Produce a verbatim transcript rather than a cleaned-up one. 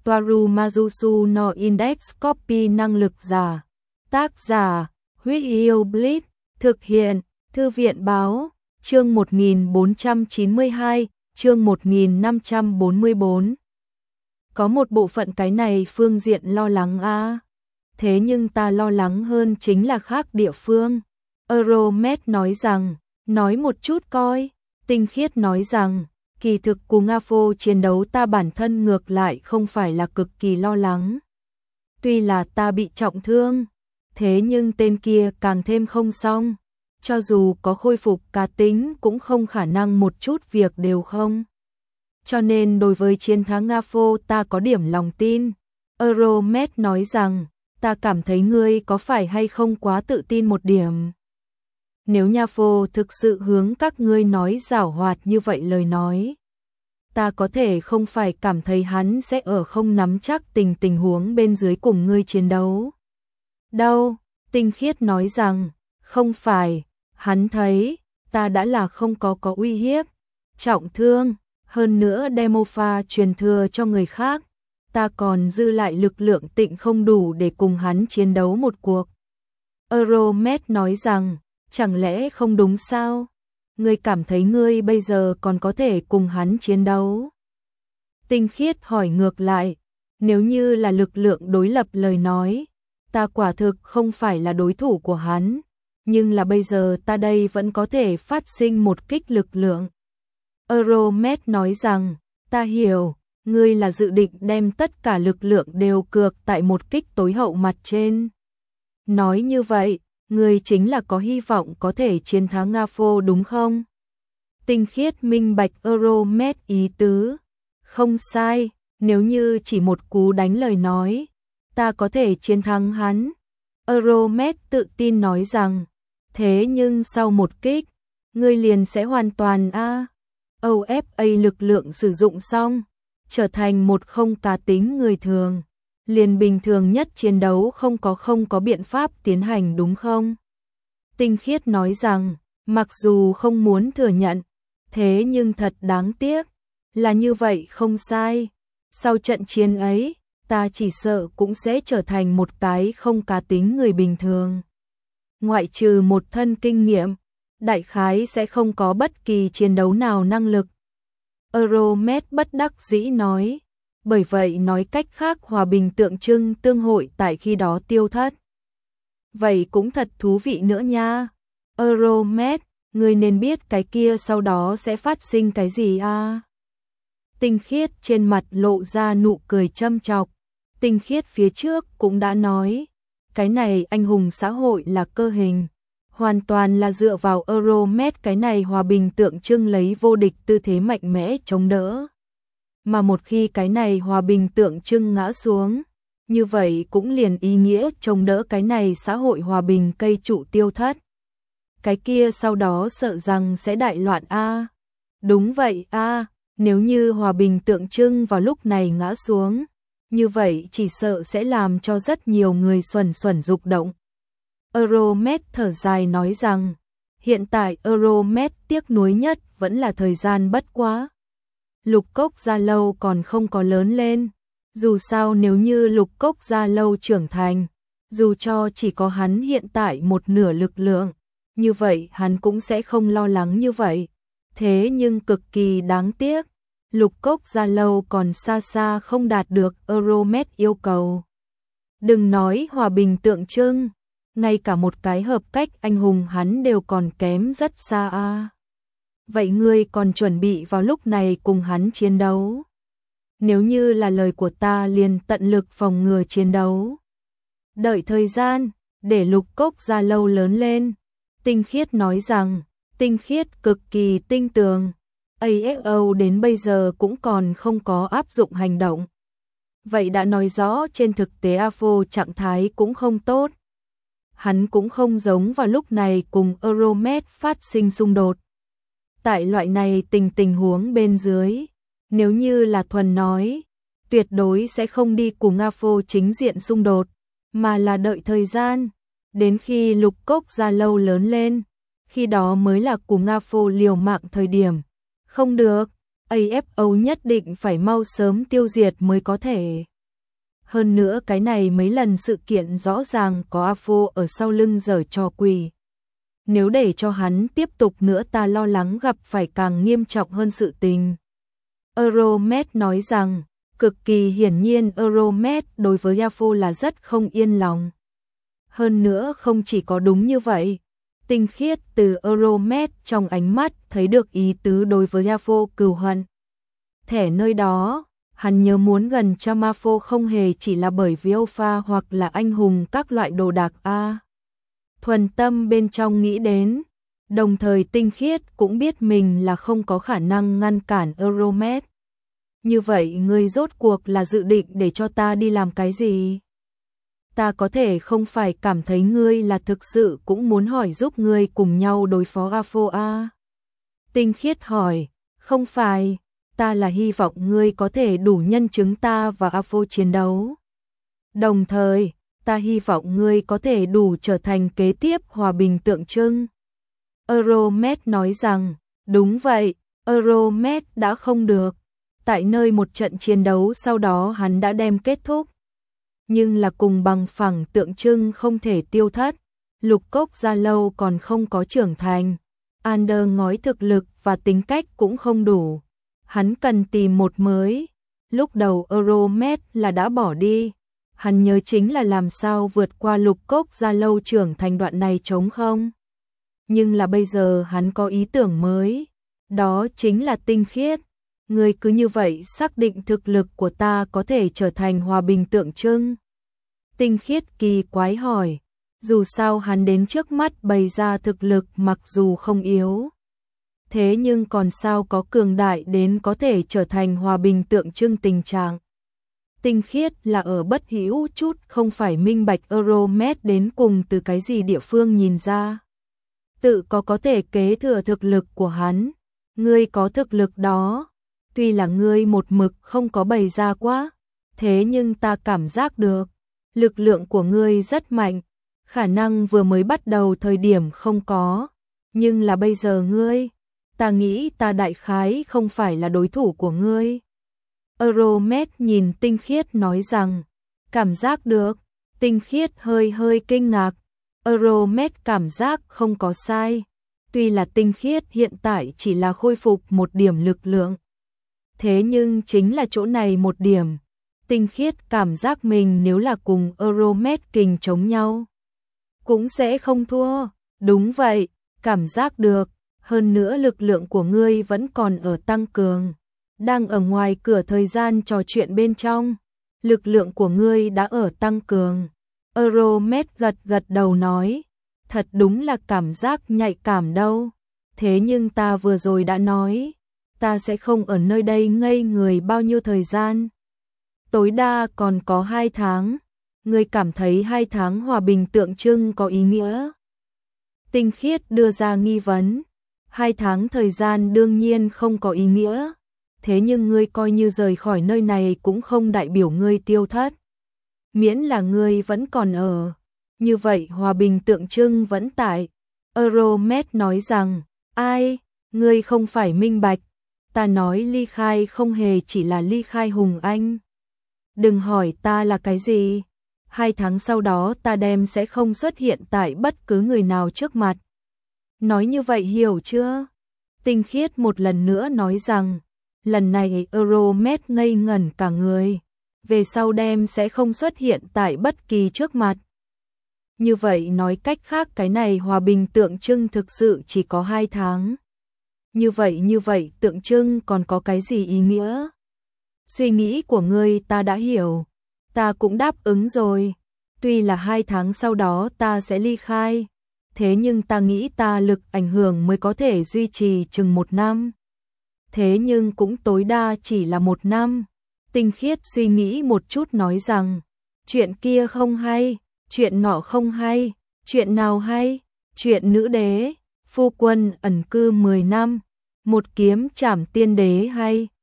Toaru Majusu no Index Copy năng lực giả. Tác giả, Huyết Yêu Blitz, thực hiện, Thư viện Báo, chương một nghìn bốn trăm chín mươi hai, chương một nghìn năm trăm bốn mươi bốn. Có một bộ phận cái này phương diện lo lắng a. À. Thế nhưng ta lo lắng hơn chính là khác địa phương. Euromed nói rằng, nói một chút coi. Tinh Khiết nói rằng, kỳ thực cùng Nga Phô chiến đấu ta bản thân ngược lại không phải là cực kỳ lo lắng. Tuy là ta bị trọng thương, thế nhưng tên kia càng thêm không xong. Cho dù có khôi phục cá tính cũng không khả năng một chút việc đều không. Cho nên đối với chiến thắng Nga Phô ta có điểm lòng tin. Euromed nói rằng, ta cảm thấy ngươi có phải hay không quá tự tin một điểm. Nếu Nha Phô thực sự hướng các ngươi nói giảo hoạt như vậy lời nói, ta có thể không phải cảm thấy hắn sẽ ở không nắm chắc tình tình huống bên dưới cùng ngươi chiến đấu. Đâu, Tinh Khiết nói rằng, không phải, hắn thấy, ta đã là không có có uy hiếp, trọng thương, hơn nữa demo pha truyền thừa cho người khác, ta còn dư lại lực lượng tịnh không đủ để cùng hắn chiến đấu một cuộc. Euromed nói rằng, chẳng lẽ không đúng sao? Ngươi cảm thấy ngươi bây giờ còn có thể cùng hắn chiến đấu? Tinh Khiết hỏi ngược lại, nếu như là lực lượng đối lập lời nói, ta quả thực không phải là đối thủ của hắn, nhưng là bây giờ ta đây vẫn có thể phát sinh một kích lực lượng. Euromed nói rằng, ta hiểu, ngươi là dự định đem tất cả lực lượng đều cược tại một kích tối hậu mặt trên. Nói như vậy, ngươi chính là có hy vọng có thể chiến thắng Nga Phô đúng không? Tinh Khiết minh bạch Euromed ý tứ. Không sai, nếu như chỉ một cú đánh lời nói, ta có thể chiến thắng hắn. Euromed tự tin nói rằng, thế nhưng sau một kích, ngươi liền sẽ hoàn toàn a o ép a lực lượng sử dụng xong, trở thành một không cá tính người thường. Liền bình thường nhất chiến đấu không có không có biện pháp tiến hành đúng không? Tinh Khiết nói rằng, mặc dù không muốn thừa nhận, thế nhưng thật đáng tiếc, là như vậy không sai. Sau trận chiến ấy, ta chỉ sợ cũng sẽ trở thành một cái không cá tính người bình thường. Ngoại trừ một thân kinh nghiệm, đại khái sẽ không có bất kỳ chiến đấu nào năng lực. Euromed bất đắc dĩ nói. Bởi vậy nói cách khác hòa bình tượng trưng tương hội tại khi đó tiêu thất. Vậy cũng thật thú vị nữa nha. Euromed, người nên biết cái kia sau đó sẽ phát sinh cái gì à? Tinh Khiết trên mặt lộ ra nụ cười châm chọc. Tinh Khiết phía trước cũng đã nói, cái này anh hùng xã hội là cơ hình. Hoàn toàn là dựa vào Euromed cái này hòa bình tượng trưng lấy vô địch tư thế mạnh mẽ chống đỡ. Mà một khi cái này hòa bình tượng trưng ngã xuống, như vậy cũng liền ý nghĩa chống đỡ cái này xã hội hòa bình cây trụ tiêu thất. Cái kia sau đó sợ rằng sẽ đại loạn a. Đúng vậy a, nếu như hòa bình tượng trưng vào lúc này ngã xuống, như vậy chỉ sợ sẽ làm cho rất nhiều người xuẩn xuẩn rục động. Euromed thở dài nói rằng, hiện tại Euromed tiếc nuối nhất vẫn là thời gian bất quá. Lục Cốc Gia Lâu còn không có lớn lên, dù sao nếu như Lục Cốc Gia Lâu trưởng thành, dù cho chỉ có hắn hiện tại một nửa lực lượng, như vậy hắn cũng sẽ không lo lắng như vậy. Thế nhưng cực kỳ đáng tiếc, Lục Cốc Gia Lâu còn xa xa không đạt được Euromed yêu cầu. Đừng nói hòa bình tượng trưng, ngay cả một cái hợp cách anh hùng hắn đều còn kém rất xa a. Vậy ngươi còn chuẩn bị vào lúc này cùng hắn chiến đấu? Nếu như là lời của ta liền tận lực phòng ngừa chiến đấu. Đợi thời gian, để Lục Cốc Gia Lâu lớn lên. Tinh Khiết nói rằng, Tinh Khiết cực kỳ tinh tường. a ép o đến bây giờ cũng còn không có áp dụng hành động. Vậy đã nói rõ trên thực tế a ép o trạng thái cũng không tốt. Hắn cũng không giống vào lúc này cùng Euromed phát sinh xung đột. Tại loại này tình tình huống bên dưới, nếu như là thuần nói, tuyệt đối sẽ không đi cùng a ép o chính diện xung đột, mà là đợi thời gian, đến khi Lục Cốc Gia Lâu lớn lên, khi đó mới là cùng a ép o liều mạng thời điểm. Không được, a ép o nhất định phải mau sớm tiêu diệt mới có thể. Hơn nữa cái này mấy lần sự kiện rõ ràng có A Phô ở sau lưng giở trò quỷ. Nếu để cho hắn tiếp tục nữa ta lo lắng gặp phải càng nghiêm trọng hơn sự tình. Euromed nói rằng, cực kỳ hiển nhiên Euromed đối với A Phô là rất không yên lòng. Hơn nữa không chỉ có đúng như vậy, tinh khiết từ Euromed trong ánh mắt thấy được ý tứ đối với A Phô cừu hận. Thẻ nơi đó, hắn nhớ muốn gần cho Ma Phô không hề chỉ là bởi vì Âu Pha hoặc là anh hùng các loại đồ đạc A. Thuần tâm bên trong nghĩ đến, đồng thời tinh khiết cũng biết mình là không có khả năng ngăn cản Euromed. Như vậy ngươi rốt cuộc là dự định để cho ta đi làm cái gì? Ta có thể không phải cảm thấy ngươi là thực sự cũng muốn hỏi giúp ngươi cùng nhau đối phó A Phô A. Tinh khiết hỏi, không phải, ta là hy vọng ngươi có thể đủ nhân chứng ta và A Phô chiến đấu. Đồng thời, ta hy vọng ngươi có thể đủ trở thành kế tiếp hòa bình tượng trưng. Euromed nói rằng, đúng vậy, Euromed đã không được. Tại nơi một trận chiến đấu sau đó hắn đã đem kết thúc. Nhưng là cùng bằng phẳng tượng trưng không thể tiêu thất. Lục Cốc Gia Lâu còn không có trưởng thành. Ander ngói thực lực và tính cách cũng không đủ. Hắn cần tìm một mới. Lúc đầu Euromed là đã bỏ đi. Hắn nhớ chính là làm sao vượt qua Lục Cốc Gia Lâu trưởng thành đoạn này trống không. Nhưng là bây giờ hắn có ý tưởng mới. Đó chính là tinh khiết. Ngươi cứ như vậy xác định thực lực của ta có thể trở thành hòa bình tượng trưng. Tinh khiết kỳ quái hỏi, dù sao hắn đến trước mắt bày ra thực lực mặc dù không yếu. Thế nhưng còn sao có cường đại đến có thể trở thành hòa bình tượng trưng tình trạng. Tinh khiết là ở bất hữu chút không phải minh bạch Euromed đến cùng từ cái gì địa phương nhìn ra. Tự có có thể kế thừa thực lực của hắn, ngươi có thực lực đó. Tuy là ngươi một mực không có bày ra quá, thế nhưng ta cảm giác được, lực lượng của ngươi rất mạnh, khả năng vừa mới bắt đầu thời điểm không có, nhưng là bây giờ ngươi, ta nghĩ ta đại khái không phải là đối thủ của ngươi. Euromed nhìn tinh khiết nói rằng, cảm giác được, tinh khiết hơi hơi kinh ngạc, Euromed cảm giác không có sai, tuy là tinh khiết hiện tại chỉ là khôi phục một điểm lực lượng. Thế nhưng chính là chỗ này một điểm, tinh khiết cảm giác mình nếu là cùng Euromed kình chống nhau, cũng sẽ không thua, đúng vậy, cảm giác được, hơn nữa lực lượng của ngươi vẫn còn ở tăng cường, đang ở ngoài cửa thời gian trò chuyện bên trong, lực lượng của ngươi đã ở tăng cường, Euromed gật gật đầu nói, thật đúng là cảm giác nhạy cảm đâu, thế nhưng ta vừa rồi đã nói, ta sẽ không ở nơi đây ngây người bao nhiêu thời gian. Tối đa còn có hai tháng. Ngươi cảm thấy hai tháng hòa bình tượng trưng có ý nghĩa? Tinh khiết đưa ra nghi vấn. Hai tháng thời gian đương nhiên không có ý nghĩa. Thế nhưng ngươi coi như rời khỏi nơi này cũng không đại biểu ngươi tiêu thất. Miễn là ngươi vẫn còn ở. Như vậy hòa bình tượng trưng vẫn tại. Euromed nói rằng, ai, ngươi không phải minh bạch. Ta nói ly khai không hề chỉ là ly khai Hùng Anh. Đừng hỏi ta là cái gì. Hai tháng sau đó ta đem sẽ không xuất hiện tại bất cứ người nào trước mặt. Nói như vậy hiểu chưa? Tinh khiết một lần nữa nói rằng, lần này Euromed ngây ngẩn cả người. Về sau đem sẽ không xuất hiện tại bất kỳ trước mặt. Như vậy nói cách khác cái này hòa bình tượng trưng thực sự chỉ có hai tháng. Như vậy như vậy tượng trưng còn có cái gì ý nghĩa? Suy nghĩ của ngươi ta đã hiểu, ta cũng đáp ứng rồi, tuy là hai tháng sau đó ta sẽ ly khai, thế nhưng ta nghĩ ta lực ảnh hưởng mới có thể duy trì chừng một năm. Thế nhưng cũng tối đa chỉ là một năm. Tinh khiết suy nghĩ một chút nói rằng, chuyện kia không hay, chuyện nọ không hay, chuyện nào hay, chuyện nữ đế, phu quân ẩn cư mười năm, một kiếm trảm tiên đế hay.